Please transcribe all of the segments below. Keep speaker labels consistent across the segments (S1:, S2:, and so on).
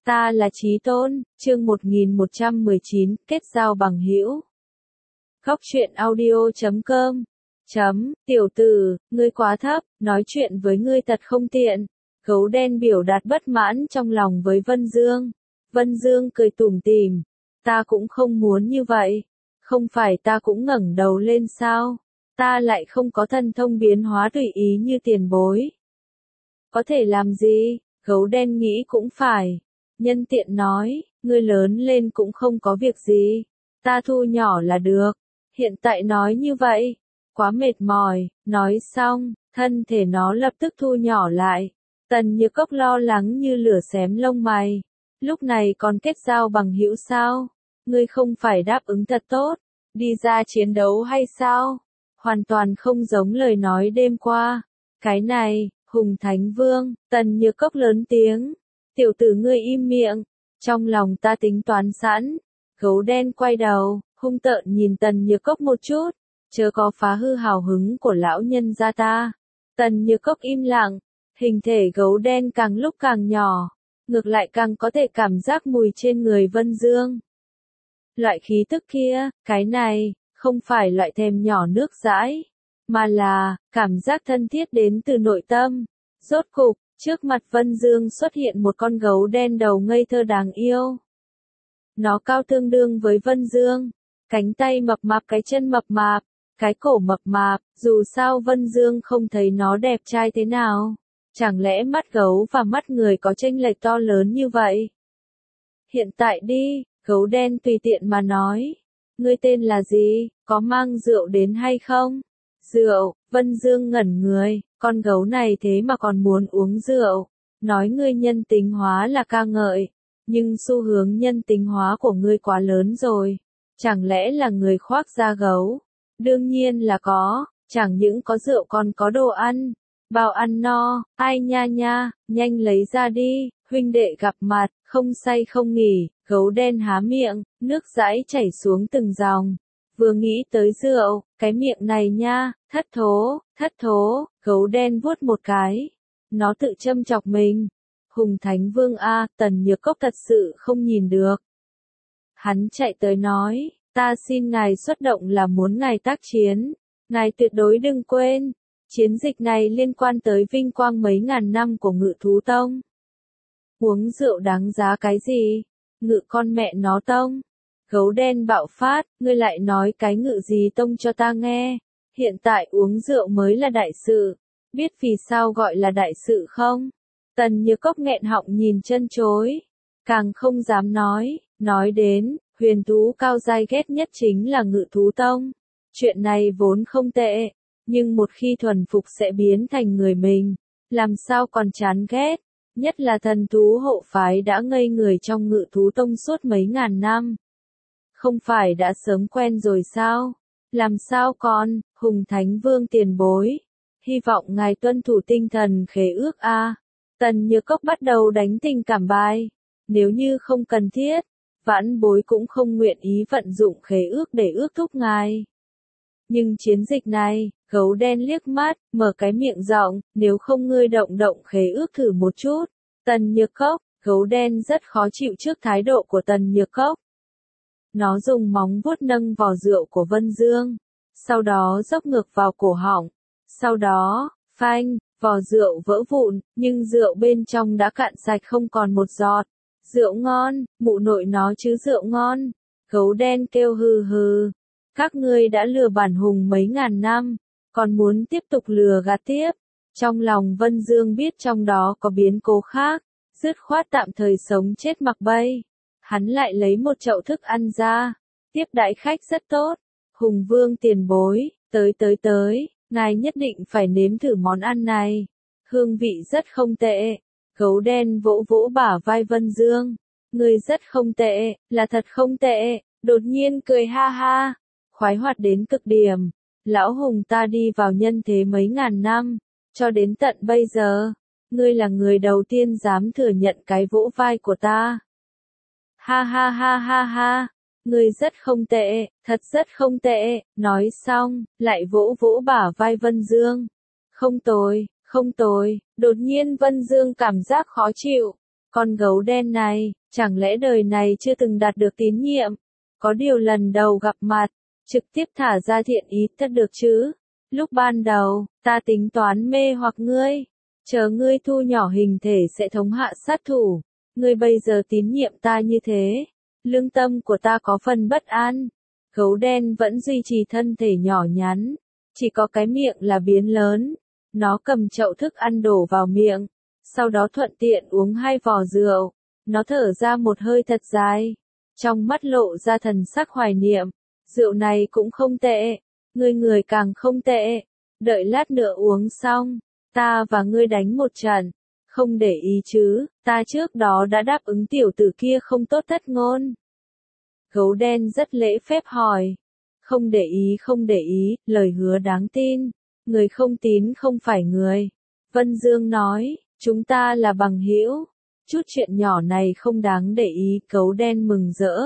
S1: Ta là Chí Tôn, chương 1119, kết giao bằng hữu. Góc truyện audio.com. Tiểu tử, ngươi quá thấp, nói chuyện với ngươi thật không tiện. Gấu đen biểu đạt bất mãn trong lòng với Vân Dương. Vân Dương cười tủm tỉm. Ta cũng không muốn như vậy. Không phải ta cũng ngẩng đầu lên sao? Ta lại không có thần thông biến hóa tùy ý như tiền bối. Có thể làm gì? Gấu đen nghĩ cũng phải. Nhân tiện nói, ngươi lớn lên cũng không có việc gì. Ta thu nhỏ là được. Hiện tại nói như vậy, quá mệt mỏi. Nói xong, thân thể nó lập tức thu nhỏ lại. Tần Như Cốc lo lắng như lửa xém lông mày. Lúc này còn kết giao bằng hữu sao? Ngươi không phải đáp ứng thật tốt, đi ra chiến đấu hay sao? Hoàn toàn không giống lời nói đêm qua. Cái này, Hùng Thánh Vương, Tần Như Cốc lớn tiếng. Tiểu tử ngươi im miệng, trong lòng ta tính toán sẵn. Gấu đen quay đầu, hung tợn nhìn Tần Như Cốc một chút, chớ có phá hư hào hứng của lão nhân gia ta. Tần Như Cốc im lặng, hình thể gấu đen càng lúc càng nhỏ, ngược lại càng có thể cảm giác mùi trên người Vân Dương. Loại khí tức kia, cái này, không phải loại thèm nhỏ nước dãi, mà là, cảm giác thân thiết đến từ nội tâm. Rốt cục, trước mặt Vân Dương xuất hiện một con gấu đen đầu ngây thơ đáng yêu. Nó cao tương đương với Vân Dương, cánh tay mập mạp cái chân mập mạp, cái cổ mập mạp, dù sao Vân Dương không thấy nó đẹp trai thế nào. Chẳng lẽ mắt gấu và mắt người có chênh lệch to lớn như vậy? Hiện tại đi, gấu đen tùy tiện mà nói. Ngươi tên là gì, có mang rượu đến hay không? Rượu, Vân Dương ngẩn người, con gấu này thế mà còn muốn uống rượu. Nói ngươi nhân tính hóa là ca ngợi, nhưng xu hướng nhân tính hóa của ngươi quá lớn rồi. Chẳng lẽ là người khoác da gấu? Đương nhiên là có, chẳng những có rượu còn có đồ ăn. Bao ăn no, ai nha nha, nhanh lấy ra đi, huynh đệ gặp mặt, không say không nghỉ. Gấu đen há miệng, nước dãi chảy xuống từng dòng. Vừa nghĩ tới rượu, cái miệng này nha, thất thố, gấu đen vuốt một cái. Nó tự châm chọc mình. Hùng Thánh Vương a, Tần Như Cốc thật sự không nhìn được. Hắn chạy tới nói, ta xin ngài xuất động là muốn ngài tác chiến. Ngài tuyệt đối đừng quên, chiến dịch này liên quan tới vinh quang mấy ngàn năm của Ngự Thú Tông. Uống rượu đáng giá cái gì? Ngự con mẹ nó tông. Gấu đen bạo phát, ngươi lại nói cái ngự gì tông cho ta nghe. Hiện tại uống rượu mới là đại sự. Biết vì sao gọi là đại sự không? Tần Như Cốc nghẹn họng nhìn chân chối. Càng không dám nói đến, huyền thú cao giai ghét nhất chính là Ngự Thú Tông. Chuyện này vốn không tệ, nhưng một khi thuần phục sẽ biến thành người mình. Làm sao còn chán ghét? Nhất là thần thú hộ phái đã ngây người trong Ngự Thú Tông suốt mấy ngàn năm. Không phải đã sớm quen rồi sao? Làm sao con, Hùng Thánh Vương tiền bối? Hy vọng ngài tuân thủ tinh thần khế ước a. Tần Như Cốc bắt đầu đánh tình cảm bài. Nếu như không cần thiết, vãn bối cũng không nguyện ý vận dụng khế ước để ước thúc ngài. Nhưng chiến dịch này, gấu đen liếc mắt, mở cái miệng rộng, nếu không ngươi động khế ước thử một chút. Tần Như Cốc, gấu đen rất khó chịu trước thái độ của Tần Như Cốc. Nó dùng móng vuốt nâng vò rượu của Vân Dương, sau đó dốc ngược vào cổ họng. Sau đó, phanh, vò rượu vỡ vụn, nhưng rượu bên trong đã cạn sạch không còn một giọt. Rượu ngon, mụ nội nó chứ rượu ngon. Gấu đen kêu hừ hừ. Các ngươi đã lừa bản Hùng mấy ngàn năm, còn muốn tiếp tục lừa gạt tiếp. Trong lòng Vân Dương biết trong đó có biến cố khác, dứt khoát tạm thời sống chết mặc bay. Hắn lại lấy một chậu thức ăn ra, tiếp đãi khách rất tốt. Hùng Vương tiền bối, tới, ngài nhất định phải nếm thử món ăn này. Hương vị rất không tệ. Gấu đen vỗ vỗ bả vai Vân Dương. Người rất không tệ, là thật không tệ. Đột nhiên cười ha ha, khoái hoạt đến cực điểm. Lão Hùng ta đi vào nhân thế mấy ngàn năm, cho đến tận bây giờ, ngươi là người đầu tiên dám thừa nhận cái vỗ vai của ta. Ha ha ha ha ha, ngươi rất không tệ, thật rất không tệ. Nói xong, lại vỗ vỗ bả vai Vân Dương. Không tồi, đột nhiên Vân Dương cảm giác khó chịu. Con gấu đen này, chẳng lẽ đời này chưa từng đạt được tín nhiệm? Có điều lần đầu gặp mặt, trực tiếp thả ra thiện ý thật được chứ? Lúc ban đầu, ta tính toán mê hoặc ngươi, chờ ngươi thu nhỏ hình thể sẽ thống hạ sát thủ. Ngươi bây giờ tín nhiệm ta như thế, lương tâm của ta có phần bất an. Gấu đen vẫn duy trì thân thể nhỏ nhắn, chỉ có cái miệng là biến lớn. Nó cầm chậu thức ăn đổ vào miệng, sau đó thuận tiện uống 2 vò rượu. Nó thở ra một hơi thật dài, trong mắt lộ ra thần sắc hoài niệm. Rượu này cũng không tệ, người càng không tệ. Đợi lát nữa uống xong, ta và ngươi đánh một trận. Không để ý chứ, ta trước đó đã đáp ứng tiểu tử kia không tốt thất ngôn. Gấu đen rất lễ phép hỏi. Không để ý, lời hứa đáng tin. Người không tín không phải người. Vân Dương nói, chúng ta là bằng hữu. Chút chuyện nhỏ này không đáng để ý, gấu đen mừng rỡ.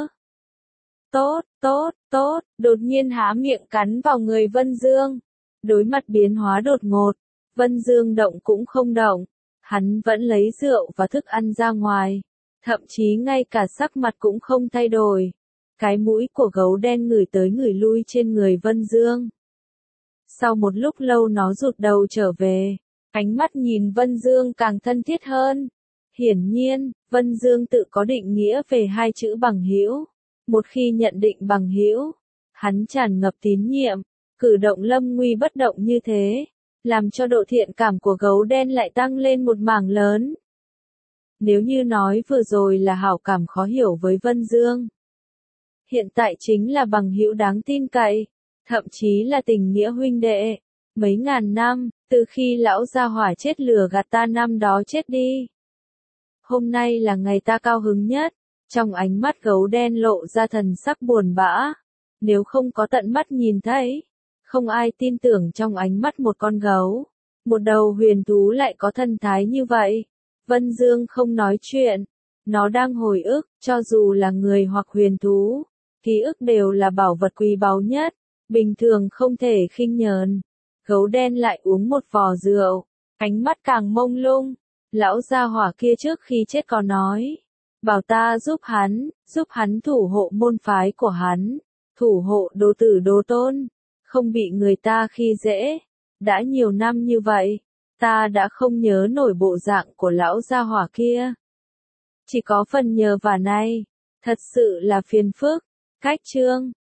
S1: Tốt, đột nhiên há miệng cắn vào người Vân Dương. Đối mặt biến hóa đột ngột, Vân Dương động cũng không động. Hắn vẫn lấy rượu và thức ăn ra ngoài. Thậm chí ngay cả sắc mặt cũng không thay đổi. Cái mũi của gấu đen ngửi tới ngửi lui trên người Vân Dương. Sau một lúc lâu nó rụt đầu trở về. Ánh mắt nhìn Vân Dương càng thân thiết hơn. Hiển nhiên, Vân Dương tự có định nghĩa về 2 chữ bằng hữu. Một khi nhận định bằng hữu, hắn tràn ngập tín nhiệm, cử động lâm nguy bất động như thế, làm cho độ thiện cảm của gấu đen lại tăng lên một mảng lớn. Nếu như nói vừa rồi là hảo cảm khó hiểu với Vân Dương, hiện tại chính là bằng hữu đáng tin cậy, thậm chí là tình nghĩa huynh đệ. Mấy ngàn năm, từ khi lão gia hỏa chết lừa gạt ta năm đó chết đi. Hôm nay là ngày ta cao hứng nhất. Trong ánh mắt gấu đen lộ ra thần sắc buồn bã. Nếu không có tận mắt nhìn thấy, không ai tin tưởng trong ánh mắt một con gấu. Một đầu huyền thú lại có thần thái như vậy. Vân Dương không nói chuyện. Nó đang hồi ức, cho dù là người hoặc huyền thú. Ký ức đều là bảo vật quý báu nhất. Bình thường không thể khinh nhờn. Gấu đen lại uống một vò rượu. Ánh mắt càng mông lung. Lão gia hỏa kia trước khi chết có nói. Bảo ta giúp hắn thủ hộ môn phái của hắn, thủ hộ đồ tử đồ tôn, không bị người ta khi dễ. Đã nhiều năm như vậy, ta đã không nhớ nổi bộ dạng của lão gia hỏa kia. Chỉ có phần nhờ vả này, thật sự là phiền phức. Cách chương